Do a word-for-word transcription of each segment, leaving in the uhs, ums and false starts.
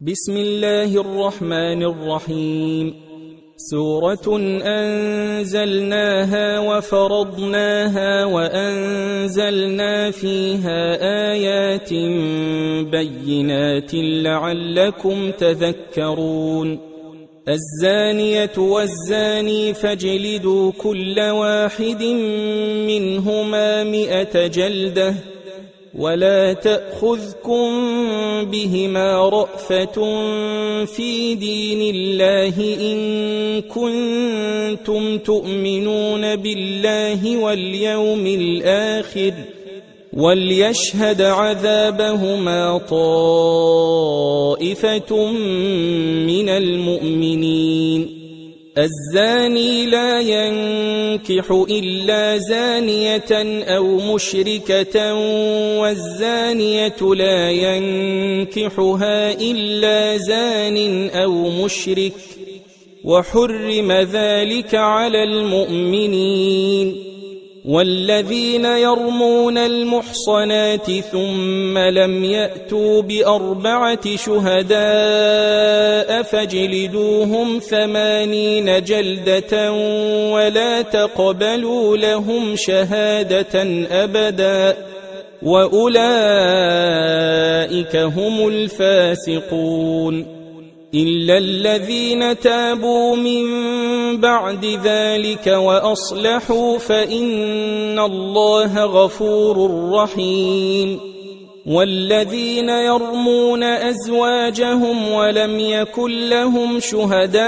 بسم الله الرحمن الرحيم. سورة أنزلناها وفرضناها وأنزلنا فيها آيات بينات لعلكم تذكرون. الزانية والزاني فاجلدوا كل واحد منهما مئة جلدة ولا تأخذكم بهما رأفة في دين الله إن كنتم تؤمنون بالله واليوم الآخر وليشهد عذابهما طائفة من المؤمنين. الزاني لا ينكح إلا زانية أو مشركة والزانية لا ينكحها إلا زان أو مشرك وحرم ذلك على المؤمنين. والذين يرمون المحصنات ثم لم يأتوا بأربعة شهداء فاجلدوهم ثمانين جلدة ولا تقبلوا لهم شهادة أبدا وأولئك هم الفاسقون. إلا الذين تابوا من بعد ذلك وأصلحوا فإن الله غفور رحيم. والذين يرمون أزواجهم ولم يكن لهم شهداء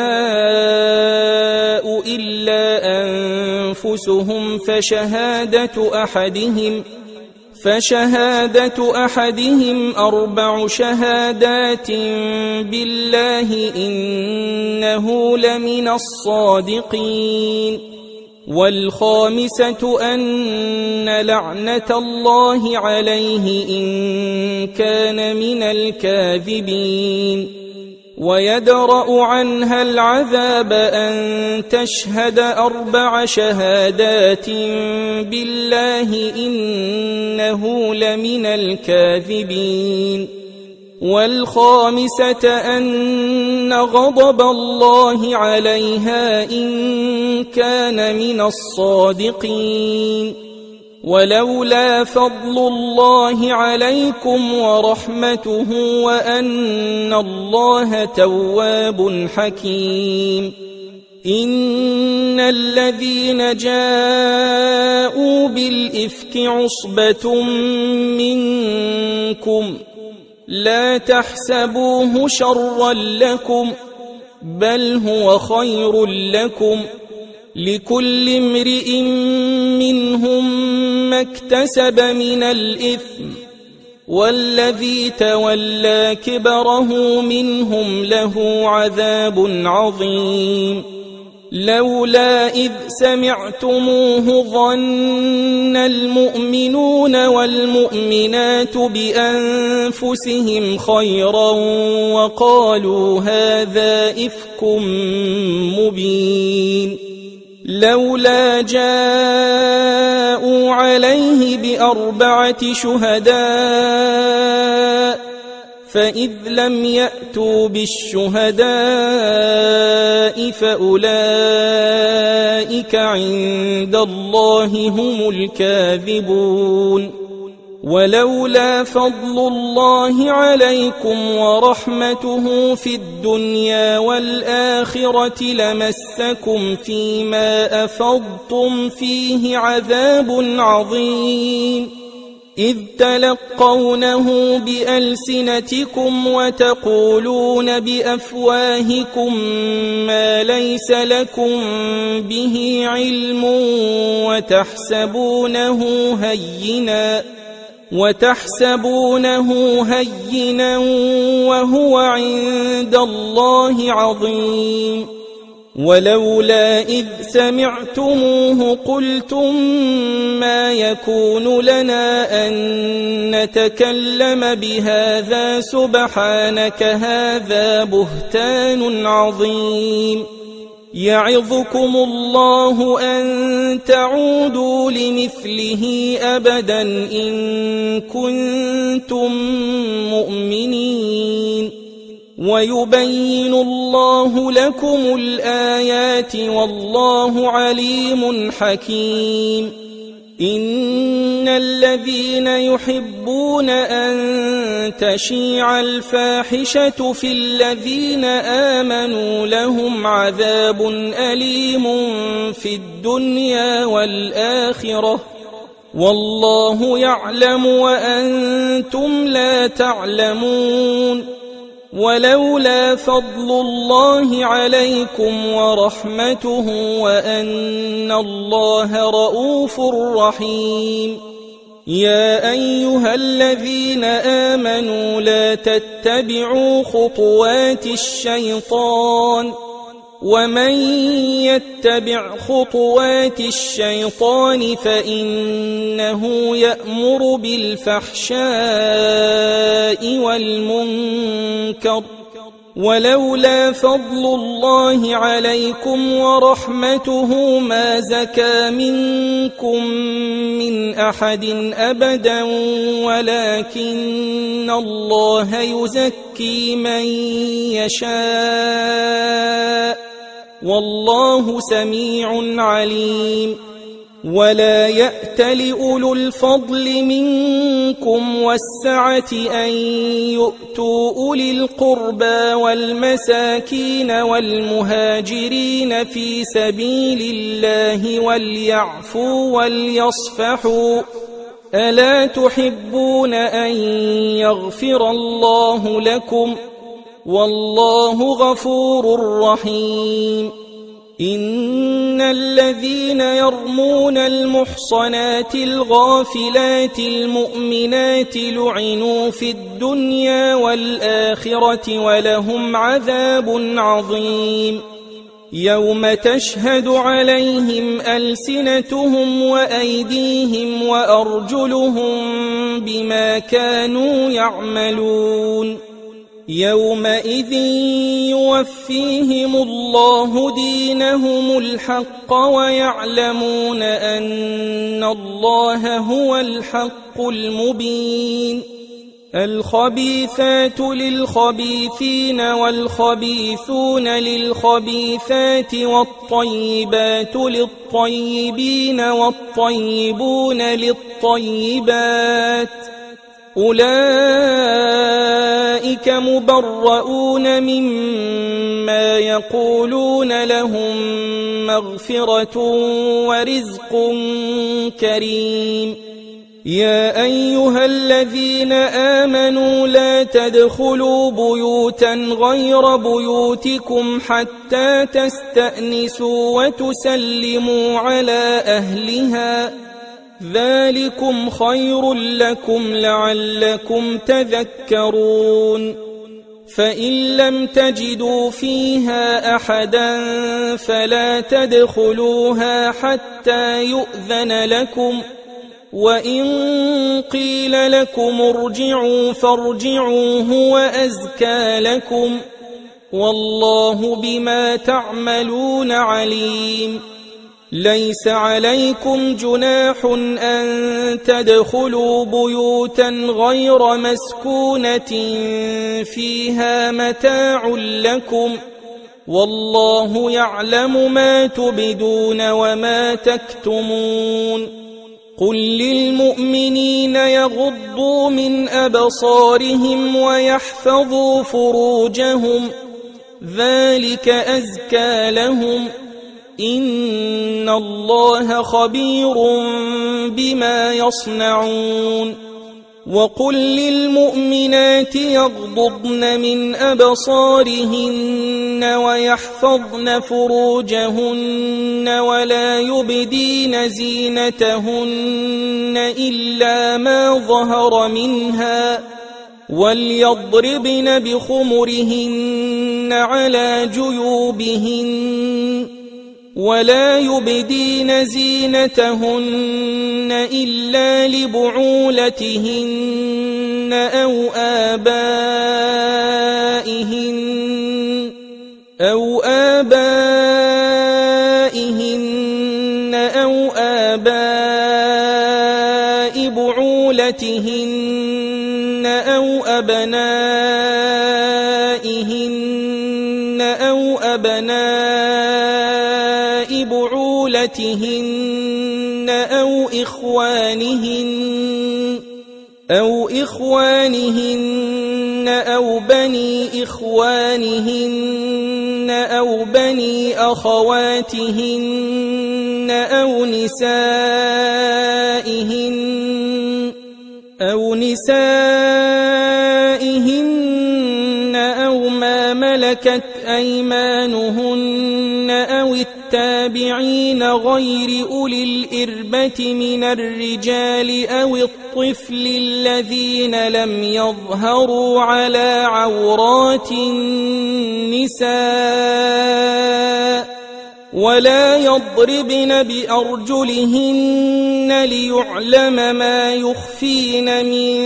إلا أنفسهم فشهادة أحدهم فشهادة أحدهم أربع شهادات بالله إنه لمن الصادقين. والخامسة أن لعنة الله عليه إن كان من الكاذبين. ويدرأ عنها العذاب أن تشهد أربع شهادات بالله إنه لمن الكاذبين. والخامسة أن غضب الله عليها إن كان من الصادقين. ولولا فضل الله عليكم ورحمته وأن الله تواب حكيم. إن الذين جاءوا بالإفك عصبة منكم لا تحسبوه شرا لكم بل هو خير لكم لكل امرئ منهم ما اكتسب من الإثم والذي تولى كبره منهم له عذاب عظيم. لولا إذ سمعتموه ظن المؤمنون والمؤمنات بأنفسهم خيرا وقالوا هذا إفك مبين. لولا جاءوا عليه بأربعة شهداء فإذ لم يأتوا بالشهداء فأولئك عند الله هم الكاذبون. ولولا فضل الله عليكم ورحمته في الدنيا والآخرة لمسكم فيما أفضتم فيه عذاب عظيم. إذ تلقونه بألسنتكم وتقولون بأفواهكم ما ليس لكم به علم وتحسبونه هينا وتحسبونه هينا وهو عند الله عظيم. ولولا إذ سمعتموه قلتم ما يكون لنا أن نتكلم بهذا سبحانك هذا بهتان عظيم. يعظكم الله أن تعودوا لمثله أبدا إن كنتم مؤمنين. ويبين الله لكم الآيات والله عليم حكيم. إن الذين يحبون أن تشيع الفاحشة في الذين آمنوا لهم عذاب أليم في الدنيا والآخرة والله يعلم وأنتم لا تعلمون. ولولا فضل الله عليكم ورحمته وأن الله رؤوف رحيم. يا أيها الذين آمنوا لا تتبعوا خطوات الشيطان ومن يتبع خطوات الشيطان فإنه يأمر بالفحشاء والمنكر ولولا فضل الله عليكم ورحمته ما زكى منكم من أحد أبدا ولكن الله يزكي من يشاء والله سميع عليم. ولا يأتل أولو الفضل منكم والسعة أن يؤتوا أولي القربى والمساكين والمهاجرين في سبيل الله وليعفوا وليصفحوا ألا تحبون أن يغفر الله لكم والله غفور رحيم. إن الذين يرمون المحصنات الغافلات المؤمنات لعنوا في الدنيا والآخرة ولهم عذاب عظيم. يوم تشهد عليهم ألسنتهم وأيديهم وأرجلهم بما كانوا يعملون. يومئذ يوفيهم الله دينهم الحق ويعلمون أن الله هو الحق المبين. الخبيثات للخبيثين والخبيثون للخبيثات والطيبات للطيبين والطيبون للطيبات أولئك مبرؤون مما يقولون لهم مغفرة ورزق كريم. يا أيها الذين آمنوا لا تدخلوا بيوتا غير بيوتكم حتى تستأنسوا وتسلموا على أهلها ذلكم خير لكم لعلكم تذكرون. فإن لم تجدوا فيها أحدا فلا تدخلوها حتى يؤذن لكم وإن قيل لكم ارجعوا فارجعوا هو أزكى لكم والله بما تعملون عليم. ليس عليكم جناح أن تدخلوا بيوتا غير مسكونة فيها متاع لكم والله يعلم ما تبدون وما تكتمون. قل للمؤمنين يغضوا من أبصارهم ويحفظوا فروجهم ذلك أزكى لهم إن الله خبير بما يصنعون. وقل للمؤمنات يغضضن من أبصارهن ويحفظن فروجهن ولا يبدين زينتهن إلا ما ظهر منها وليضربن بخمرهن على جيوبهن ولا يبدين زينتهن إلا لبعولتهن أو آبائهن أو آبائهن أو آباء بعولتهن أو أبنائهن نسائهن أو أبناء بعولتهن أو إخوانهن أو إخوانهن أو بني إخوانهن أو بني أخواتهن أو نسائهن أو نسائهن أو ما ملكت أيمانهن أو التابعين غير أولي الإربة من الرجال أو الطفل الذين لم يظهروا على عورات النساء ولا يضربن بأرجلهن ليعلم ما يخفين من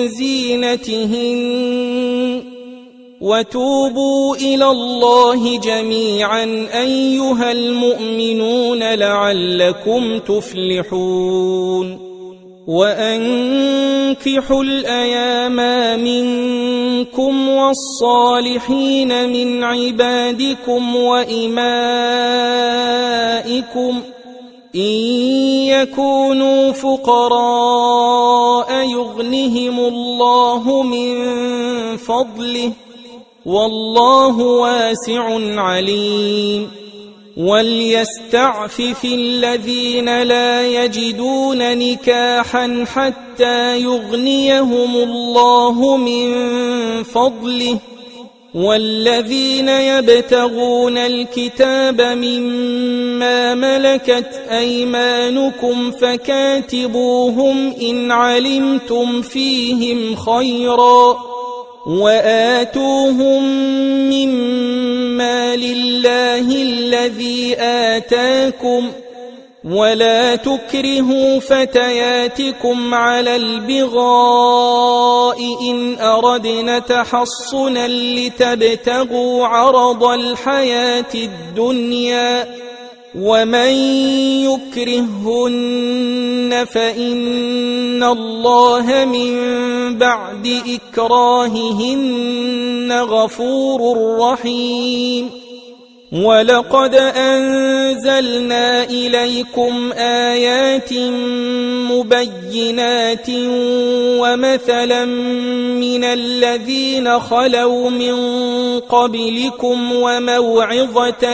زينتهن وتوبوا إلى الله جميعا أيها المؤمنون لعلكم تفلحون وأنكحوا الأيام منكم والصالحين من عبادكم وإمائكم إن يكونوا فقراء يغنهم الله من فضله والله واسع عليم وليستعفف الذين لا يجدون نكاحا حتى يغنيهم الله من فضله والذين يبتغون الكتاب مما ملكت أيمانكم فكاتبوهم إن علمتم فيهم خيرا وآتوهم مما لله الذي آتاكم ولا تكرهوا فتياتكم على البغاء إن أردنا تحصنا لتبتغوا عرض الحياة الدنيا ومن يكرهن فإن الله من بعد إكراههن غفور رحيم ولقد أنزلنا إليكم آيات مبينات ومثلا من الذين خلوا من قبلكم وموعظة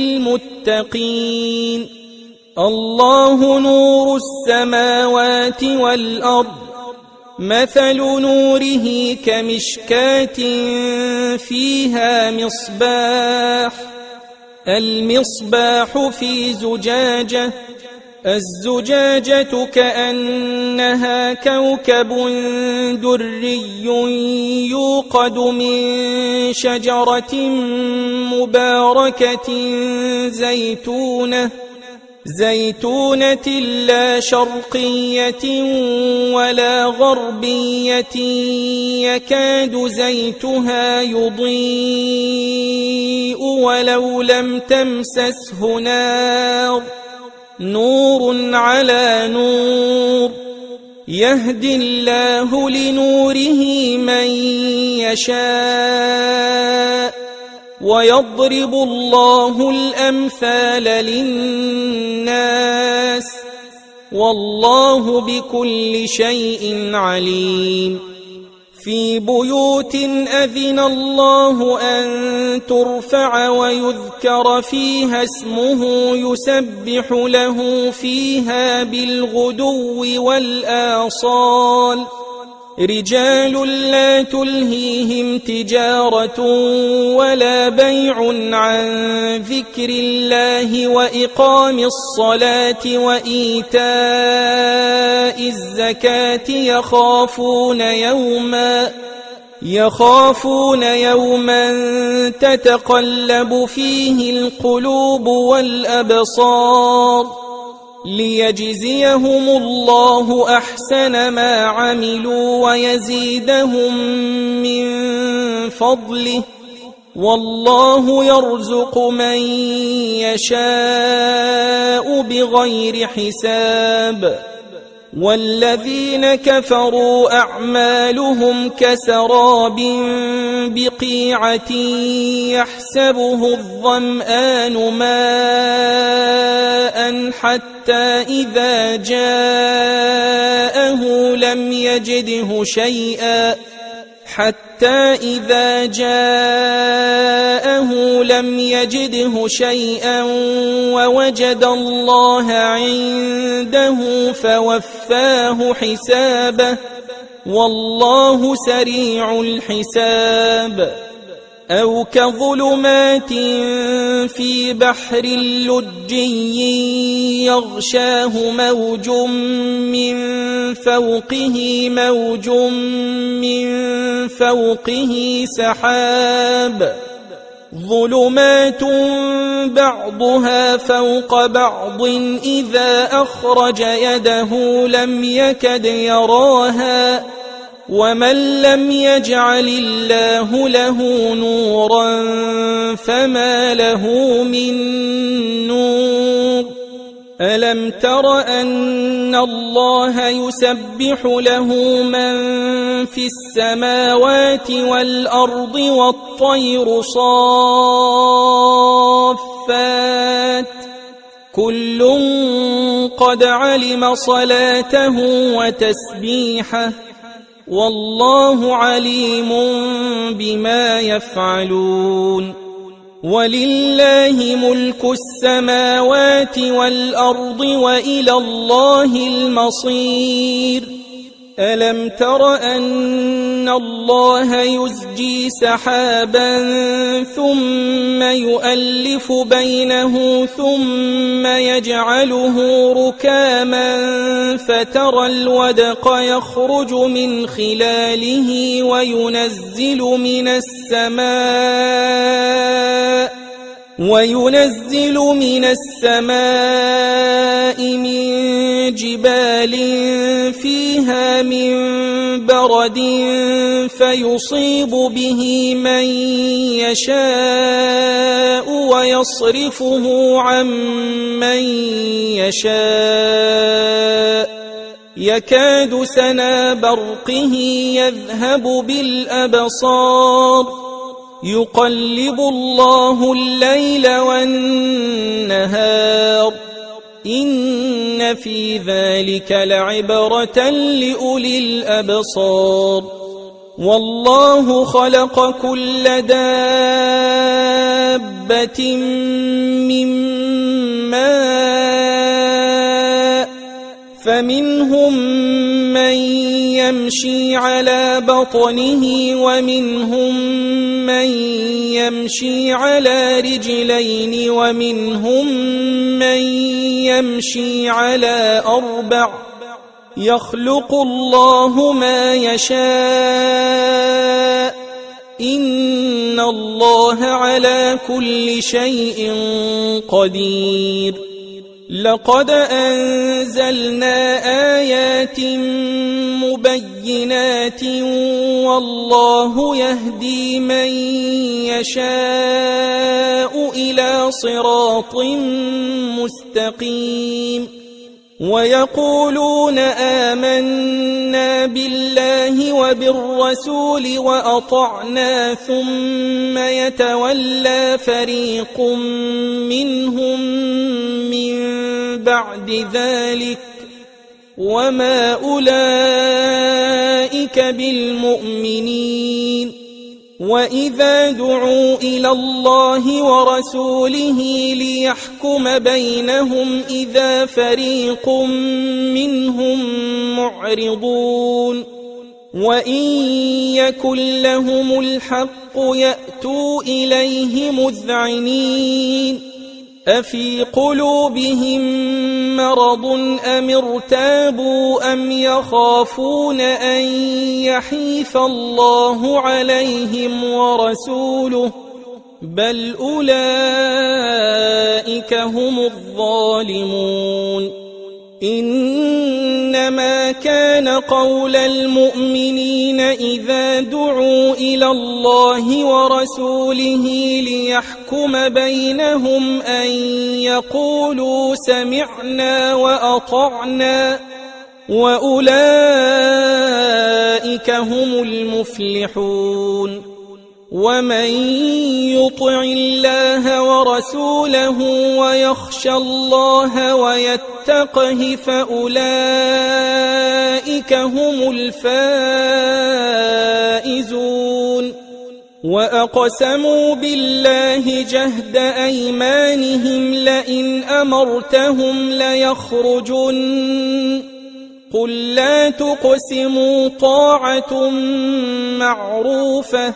للمتقين الله نور السماوات والأرض مثل نوره كمشكاة فيها مصباح المصباح في زجاجة الزجاجة كأنها كوكب دري يوقد من شجرة مباركة زيتونة زيتونة لا شرقية ولا غربية يكاد زيتها يضيء ولو لم تمسسه نار نور على نور يهدي الله لنوره من يشاء ويضرب الله الأمثال للناس والله بكل شيء عليم في بيوت أذن الله أن ترفع ويذكر فيها اسمه يسبح له فيها بالغدو والآصال رجال لا تلهيهم تجارة ولا بيع عن ذكر الله وإقام الصلاة وإيتاء الزكاة يخافون يوما يخافون يوما تتقلب فيه القلوب والأبصار ليجزيهم الله أحسن ما عملوا ويزيدهم من فضله والله يرزق من يشاء بغير حساب والذين كفروا أعمالهم كسراب بقيعة يحسبه الظمآن ماء حتى إذا جاءه لم يجده شيئا حتى إذا جاءه لم يجده شيئا ووجد الله عنده فوفاه حسابه والله سريع الحساب. أو كظلمات في بحر لجي يغشاه موج من فوقه موج من فوقه سحاب ظلمات بعضها فوق بعض إذا أخرج يده لم يكد يراها ومن لم يجعل الله له نورا فما له من نور. ألم تر أن الله يسبح له من في السماوات والأرض والطير صافات كل قد علم صلاته وتسبيحه والله عليم بما يفعلون. ولله ملك السماوات والأرض وإلى الله المصير. ألم تر أن الله يزجي سحابا ثم يؤلف بينه ثم يجعله ركاما فترى الودق يخرج من خلاله وينزل من السماء وينزل من السماء من جبال فيها من برد فيصيب به من يشاء ويصرفه عن من يشاء يكاد سنا برقه يذهب بالأبصار يقلب الله الليل والنهار إن في ذلك لعبرة لأولي الأبصار. والله خلق كل دابة من ماء فمنهم من يمشي على بطنه ومنهم من يمشي على رجلين ومنهم من يمشي على أربع يخلق الله ما يشاء إن الله على كل شيء قدير. لقد أنزلنا آيات مبينات والله يهدي من يشاء إلى صراط مستقيم. ويقولون آمنا بالله وبالرسول وأطعنا ثم يتولى فريق منهم من بعد ذلك وما أولئك بالمؤمنين. وإذا دعوا إلى الله ورسوله ليحكم بينهم إذا فريق منهم معرضون. وإن يكن لهم الحق يأتوا إليه مذعنين. أفي قلوبهم مرض أم ارتابوا أم يخافون أن يحيف الله عليهم ورسوله بل أولئك هم الظالمون. إنما كان قول المؤمنين إذا دعوا إلى الله ورسوله ليحكم بينهم أن يقولوا سمعنا وأطعنا وأولئك هم المفلحون ومن يطع الله ورسوله ويخشى الله ويتقه فأولئك هم الفائزون وأقسموا بالله جهد أيمانهم لئن أمرتهم ليخرجن قل لا تقسموا طاعة معروفة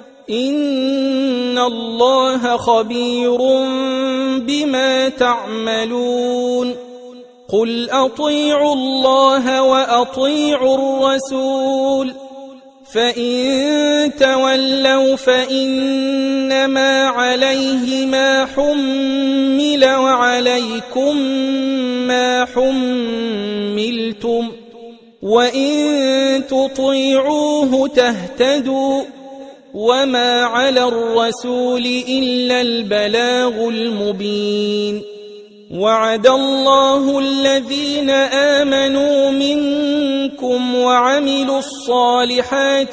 إن الله خبير بما تعملون قل أطيعوا الله وأطيعوا الرسول فإن تولوا فإنما عليه ما حمل وعليكم ما حملتم وإن تطيعوه تهتدوا وما على الرسول إلا البلاغ المبين وعد الله الذين آمنوا منكم وعملوا الصالحات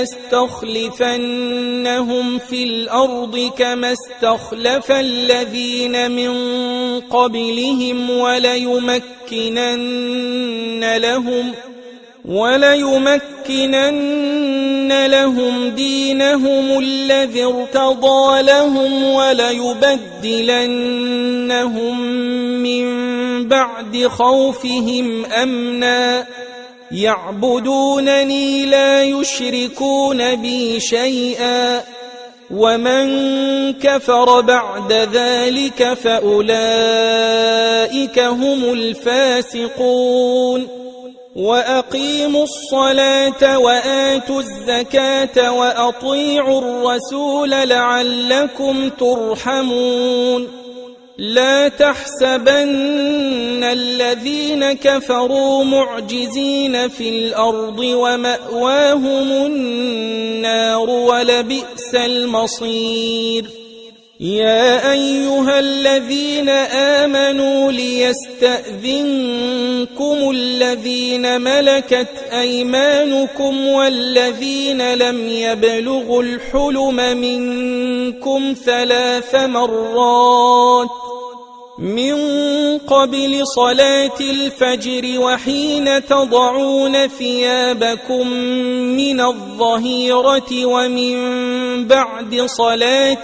ليستخلفنهم في الأرض كما استخلف الذين من قبلهم وليمكنن لهم وليمكنن لهم دينهم الذي ارتضى لهم وليبدلنهم من بعد خوفهم أمنا يعبدونني لا يشركون بي شيئا ومن كفر بعد ذلك فأولئك هم الفاسقون وأقيموا الصلاة وآتوا الزكاة وأطيعوا الرسول لعلكم ترحمون لا تحسبن الذين كفروا معجزين في الأرض ومأواهم النار ولبئس المصير يا أيها الذين آمنوا ليستأذنكم الذين ملكت أيمانكم والذين لم يبلغوا الحلم منكم ثلاث مرات من قبل صلاة الفجر وحين تضعون ثيابكم من الظهيرة ومن بعد صلاة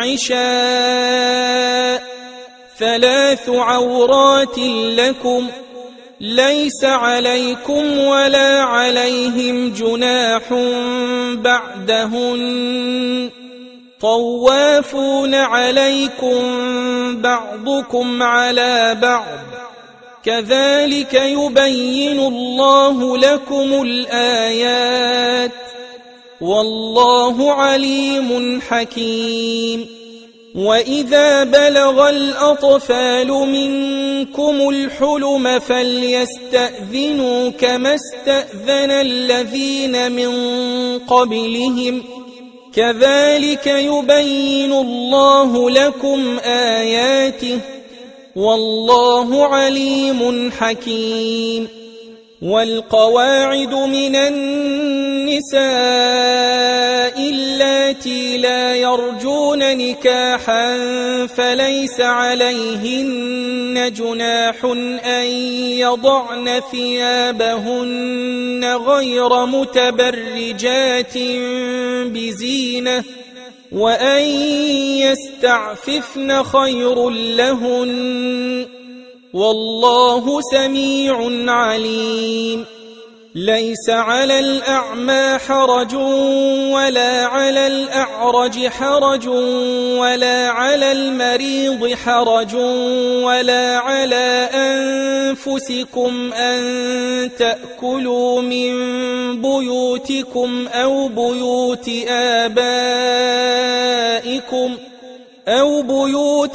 العشاء ثلاث عورات لكم ليس عليكم ولا عليهم جناح بعدهن طوافون عليكم بعضكم على بعض كذلك يبين الله لكم الآيات والله عليم حكيم وإذا بلغ الأطفال منكم الحلم فليستأذنوا كما استأذن الذين من قبلهم كذلك يبين الله لكم آياته والله عليم حكيم والقواعد من النساء اللاتي لا يرجون نكاحا فليس عليهن جناح أن يضعن ثيابهن غير متبرجات بزينة وأن يستعففن خير لهن والله سميع عليم ليس على الأعمى حرج ولا على الأعرج حرج ولا على المريض حرج ولا على أنفسكم أن تأكلوا من بيوتكم أو بيوت آبائكم أو بيوت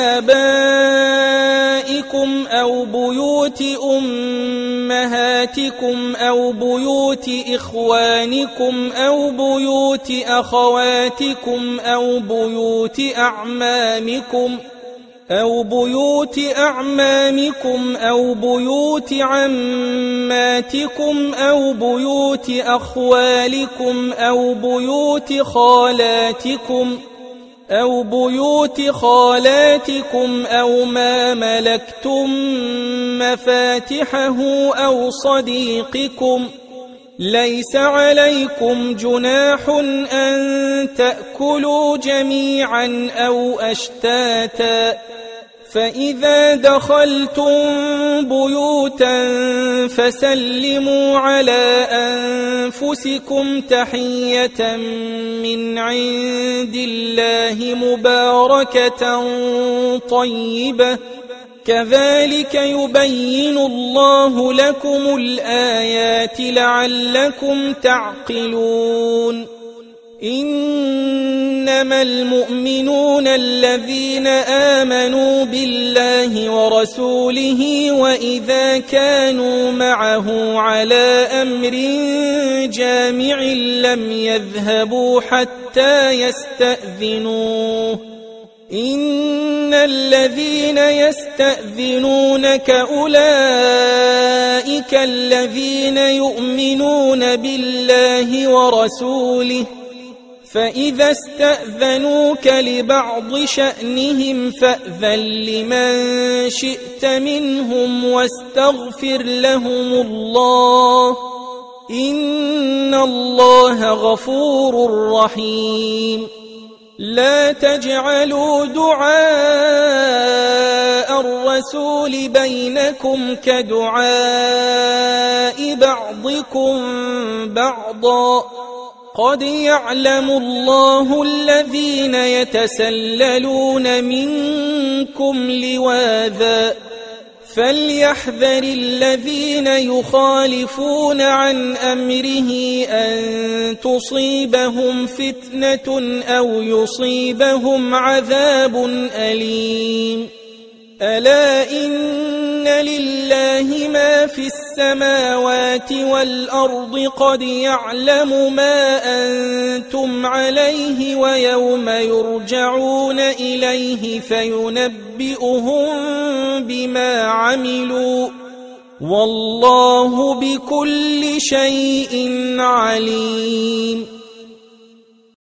آبائكم أو بيوت أمهاتكم أو بيوت إخوانكم أو بيوت أخواتكم أو بيوت أعمامكم أو بيوت أعمامكم أو بيوت عماتكم أو بيوت أخوالكم أو بيوت خالاتكم أو بيوت خالاتكم أو ما ملكتم مفاتحه أو صديقكم. ليس عليكم جناح أن تأكلوا جميعا أو أشتاتا، فإذا دخلتم بيوتا فسلموا على أنفسكم تحية من عند الله مباركة طيبة، كذلك يبين الله لكم الآيات لعلكم تعقلون. إنما المؤمنون الذين آمنوا بالله ورسوله وإذا كانوا معه على أمر جامع لم يذهبوا حتى يستأذنوه. إن الذين يستأذنونك أولئك الذين يؤمنون بالله ورسوله، فإذا استأذنوك لبعض شأنهم فأذن لمن شئت منهم واستغفر لهم الله، إن الله غفور رحيم. لا تجعلوا دعاء الرسول بينكم كدعاء بعضكم بعضا، قد يعلم الله الذين يتسللون منكم لواذا، فليحذر الذين يخالفون عن أمره أن تصيبهم فتنة أو يصيبهم عذاب أليم. ألا إن لله ما في السماوات والأرض، قد يعلم ما أنتم عليه ويوم يرجعون إليه فينبئهم بما عملوا، والله بكل شيء عليم.